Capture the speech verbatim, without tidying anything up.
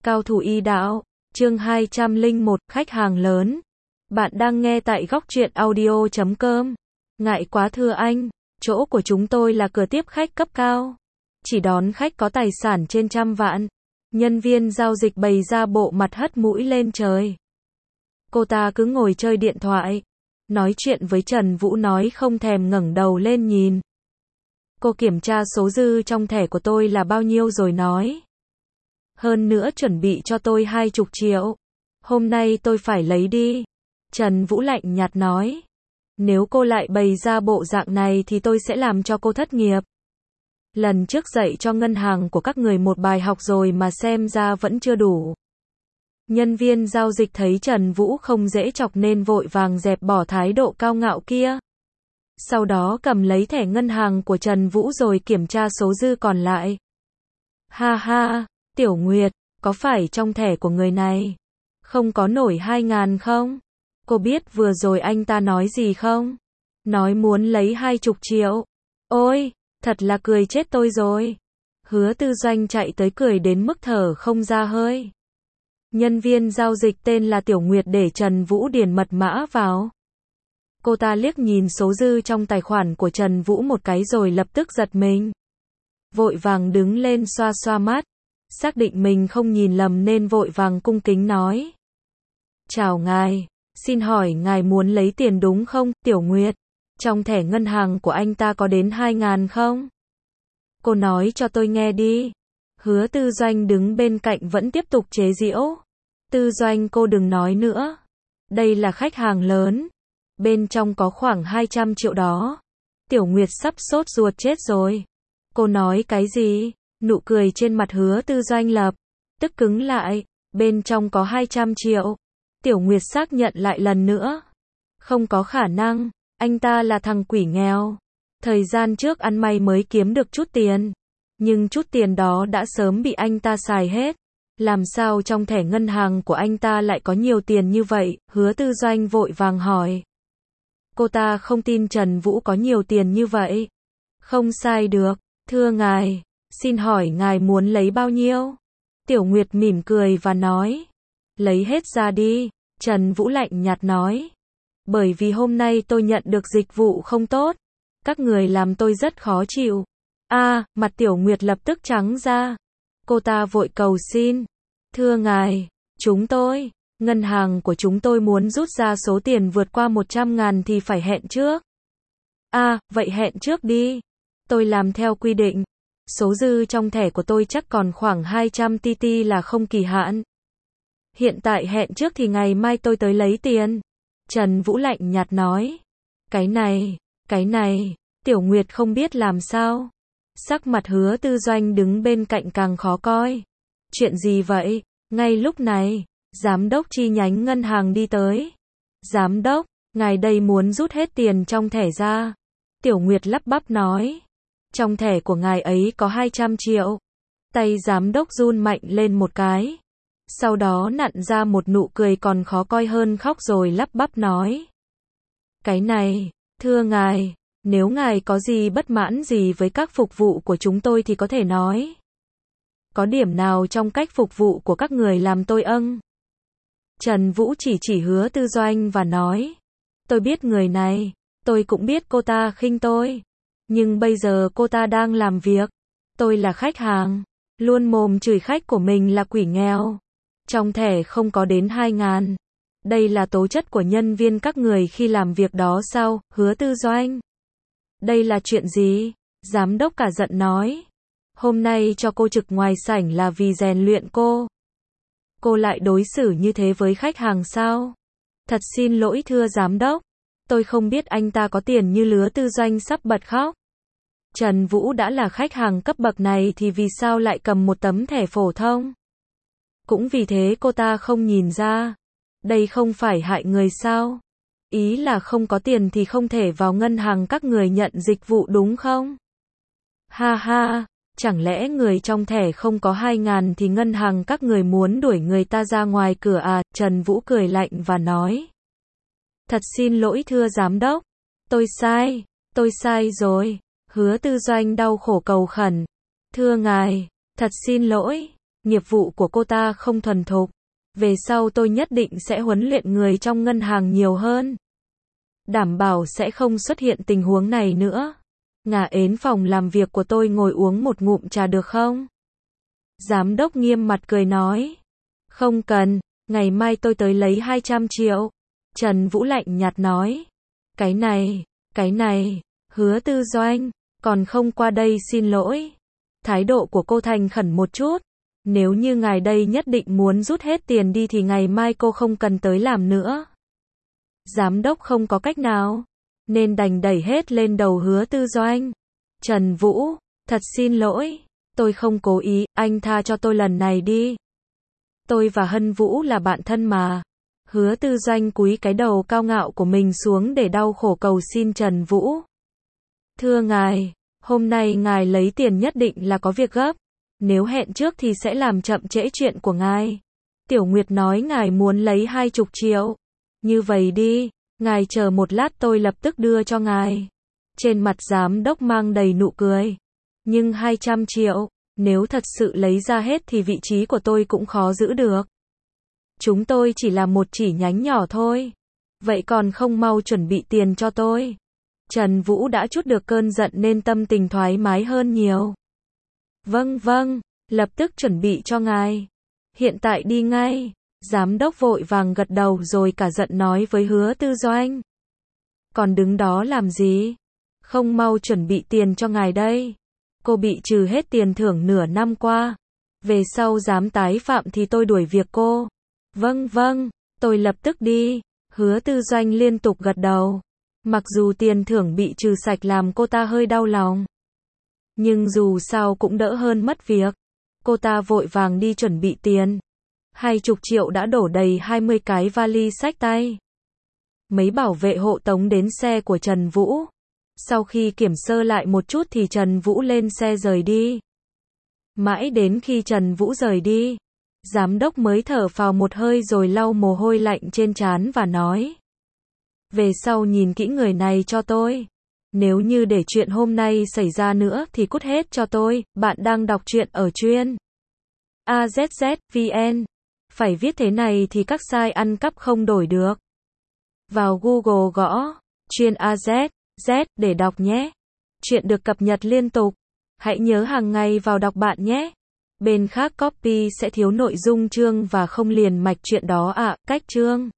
Cao thủ y đạo, chương hai trăm lẻ một, khách hàng lớn. Bạn đang nghe tại góc truyện audio chấm com. Ngại quá thưa anh, chỗ của chúng tôi là cửa tiếp khách cấp cao. Chỉ đón khách có tài sản trên trăm vạn. Nhân viên giao dịch bày ra bộ mặt hất mũi lên trời. Cô ta cứ ngồi chơi điện thoại. Nói chuyện với Trần Vũ nói không thèm ngẩng đầu lên nhìn. Cô kiểm tra số dư trong thẻ của tôi là bao nhiêu rồi nói. Hơn nữa chuẩn bị cho tôi hai chục triệu. Hôm nay tôi phải lấy đi. Trần Vũ lạnh nhạt nói. Nếu cô lại bày ra bộ dạng này thì tôi sẽ làm cho cô thất nghiệp. Lần trước dạy cho ngân hàng của các người một bài học rồi mà xem ra vẫn chưa đủ. Nhân viên giao dịch thấy Trần Vũ không dễ chọc nên vội vàng dẹp bỏ thái độ cao ngạo kia. Sau đó cầm lấy thẻ ngân hàng của Trần Vũ rồi kiểm tra số dư còn lại. Ha ha, Tiểu Nguyệt, có phải trong thẻ của người này không có nổi hai ngàn không? Cô biết vừa rồi anh ta nói gì không? Nói muốn lấy hai chục triệu. Ôi, thật là cười chết tôi rồi. Hứa Tư Doanh chạy tới cười đến mức thở không ra hơi. Nhân viên giao dịch tên là Tiểu Nguyệt để Trần Vũ điền mật mã vào. Cô ta liếc nhìn số dư trong tài khoản của Trần Vũ một cái rồi lập tức giật mình. Vội vàng đứng lên xoa xoa mắt. Xác định mình không nhìn lầm nên vội vàng cung kính nói. Chào ngài, xin hỏi ngài muốn lấy tiền đúng không, Tiểu Nguyệt? Trong thẻ ngân hàng của anh ta có đến hai ngàn không? Cô nói cho tôi nghe đi. Hứa Tư Doanh đứng bên cạnh vẫn tiếp tục chế giễu. Tư Doanh cô đừng nói nữa. Đây là khách hàng lớn. Bên trong có khoảng hai trăm triệu đó. Tiểu Nguyệt sắp sốt ruột chết rồi. Cô nói cái gì? Nụ cười trên mặt Hứa Tư Doanh lập tức cứng lại. Bên trong có hai trăm triệu. Tiểu Nguyệt xác nhận lại lần nữa. Không có khả năng. Anh ta là thằng quỷ nghèo. Thời gian trước ăn may mới kiếm được chút tiền. Nhưng chút tiền đó đã sớm bị anh ta xài hết. Làm sao trong thẻ ngân hàng của anh ta lại có nhiều tiền như vậy? Hứa Tư Doanh vội vàng hỏi. Cô ta không tin Trần Vũ có nhiều tiền như vậy. Không sai được. Thưa ngài, xin hỏi ngài muốn lấy bao nhiêu? Tiểu Nguyệt mỉm cười và nói. Lấy hết ra đi. Trần Vũ lạnh nhạt nói. Bởi vì hôm nay tôi nhận được dịch vụ không tốt. Các người làm tôi rất khó chịu. A, à, mặt Tiểu Nguyệt lập tức trắng ra. Cô ta vội cầu xin. Thưa ngài, chúng tôi, ngân hàng của chúng tôi muốn rút ra số tiền vượt qua một trăm ngàn thì phải hẹn trước. A, à, vậy hẹn trước đi. Tôi làm theo quy định. Số dư trong thẻ của tôi chắc còn khoảng hai trăm tê tê là không kỳ hạn. Hiện tại hẹn trước thì ngày mai tôi tới lấy tiền. Trần Vũ lạnh nhạt nói. Cái này, cái này, Tiểu Nguyệt không biết làm sao. Sắc mặt Hứa Tư Doanh đứng bên cạnh càng khó coi. Chuyện gì vậy? Ngay lúc này, giám đốc chi nhánh ngân hàng đi tới. Giám đốc, ngài đây muốn rút hết tiền trong thẻ ra. Tiểu Nguyệt lắp bắp nói. Trong thẻ của ngài ấy có hai trăm triệu. Tay giám đốc run mạnh lên một cái. Sau đó nặn ra một nụ cười còn khó coi hơn khóc rồi lắp bắp nói. Cái này, thưa ngài, nếu ngài có gì bất mãn gì với các phục vụ của chúng tôi thì có thể nói. Có điểm nào trong cách phục vụ của các người làm tôi âng? Trần Vũ chỉ chỉ Hứa Tư Doanh và nói. Tôi biết người này, tôi cũng biết cô ta khinh tôi. Nhưng bây giờ cô ta đang làm việc. Tôi là khách hàng. Luôn mồm chửi khách của mình là quỷ nghèo. Trong thẻ không có đến hai ngàn. Đây là tố chất của nhân viên các người khi làm việc đó sao, Hứa Tư Doanh? Đây là chuyện gì? Giám đốc cả giận nói. Hôm nay cho cô trực ngoài sảnh là vì rèn luyện cô. Cô lại đối xử như thế với khách hàng sao? Thật xin lỗi thưa giám đốc. Tôi không biết anh ta có tiền như Hứa Tư Doanh sắp bật khóc. Trần Vũ đã là khách hàng cấp bậc này thì vì sao lại cầm một tấm thẻ phổ thông? Cũng vì thế cô ta không nhìn ra. Đây không phải hại người sao? Ý là không có tiền thì không thể vào ngân hàng các người nhận dịch vụ đúng không? Ha ha, chẳng lẽ người trong thẻ không có hai ngàn thì ngân hàng các người muốn đuổi người ta ra ngoài cửa à? Trần Vũ cười lạnh và nói. Thật xin lỗi thưa giám đốc. Tôi sai, tôi sai rồi. Hứa Tư Doanh đau khổ cầu khẩn. Thưa ngài, thật xin lỗi. nghiệp vụ của cô ta không thuần thục. Về sau tôi nhất định sẽ huấn luyện người trong ngân hàng nhiều hơn. Đảm bảo sẽ không xuất hiện tình huống này nữa. Ngả đến phòng làm việc của tôi ngồi uống một ngụm trà được không? Giám đốc nghiêm mặt cười nói. Không cần, ngày mai tôi tới lấy hai trăm triệu. Trần Vũ lạnh nhạt nói. Cái này, cái này, Hứa Tư Doanh, còn không qua đây xin lỗi. Thái độ của cô thành khẩn một chút. Nếu như ngài đây nhất định muốn rút hết tiền đi thì ngày mai cô không cần tới làm nữa. Giám đốc không có cách nào, nên đành đẩy hết lên đầu Hứa Tư Doanh. Trần Vũ, thật xin lỗi, tôi không cố ý, anh tha cho tôi lần này đi. Tôi và Hân Vũ là bạn thân mà. Hứa Tư Doanh cúi cái đầu cao ngạo của mình xuống để đau khổ cầu xin Trần Vũ. Thưa ngài, hôm nay ngài lấy tiền nhất định là có việc gấp. Nếu hẹn trước thì sẽ làm chậm trễ chuyện của ngài. Tiểu Nguyệt nói ngài muốn lấy hai chục triệu. Như vậy đi, ngài chờ một lát tôi lập tức đưa cho ngài. Trên mặt giám đốc mang đầy nụ cười. Nhưng hai trăm triệu, nếu thật sự lấy ra hết thì vị trí của tôi cũng khó giữ được. Chúng tôi chỉ là một chỉ nhánh nhỏ thôi. Vậy còn không mau chuẩn bị tiền cho tôi. Trần Vũ đã trút được cơn giận nên tâm tình thoải mái hơn nhiều. Vâng vâng, lập tức chuẩn bị cho ngài. Hiện tại đi ngay. Giám đốc vội vàng gật đầu rồi cả giận nói với Hứa Tư Doanh. Còn đứng đó làm gì? Không mau chuẩn bị tiền cho ngài đây. Cô bị trừ hết tiền thưởng nửa năm qua. Về sau dám tái phạm thì tôi đuổi việc cô. Vâng vâng, tôi lập tức đi. Hứa Tư Doanh liên tục gật đầu. Mặc dù tiền thưởng bị trừ sạch làm cô ta hơi đau lòng. Nhưng dù sao cũng đỡ hơn mất việc. Cô ta vội vàng đi chuẩn bị tiền. Hai chục triệu đã đổ đầy hai mươi cái vali xách tay. Mấy bảo vệ hộ tống đến xe của Trần Vũ. Sau khi kiểm sơ lại một chút thì Trần Vũ lên xe rời đi. Mãi đến khi Trần Vũ rời đi, giám đốc mới thở phào một hơi rồi lau mồ hôi lạnh trên trán và nói. Về sau nhìn kỹ người này cho tôi. Nếu như để chuyện hôm nay xảy ra nữa thì cút hết cho tôi. Bạn đang đọc truyện ở truyện a zét zét vê en. Phải viết thế này thì các site ăn cắp không đổi được. Vào Google gõ truyện a zét zét để đọc nhé. Chuyện được cập nhật liên tục. Hãy nhớ hàng ngày vào đọc bạn nhé. Bên khác copy sẽ thiếu nội dung chương và không liền mạch chuyện đó ạ. À, cách chương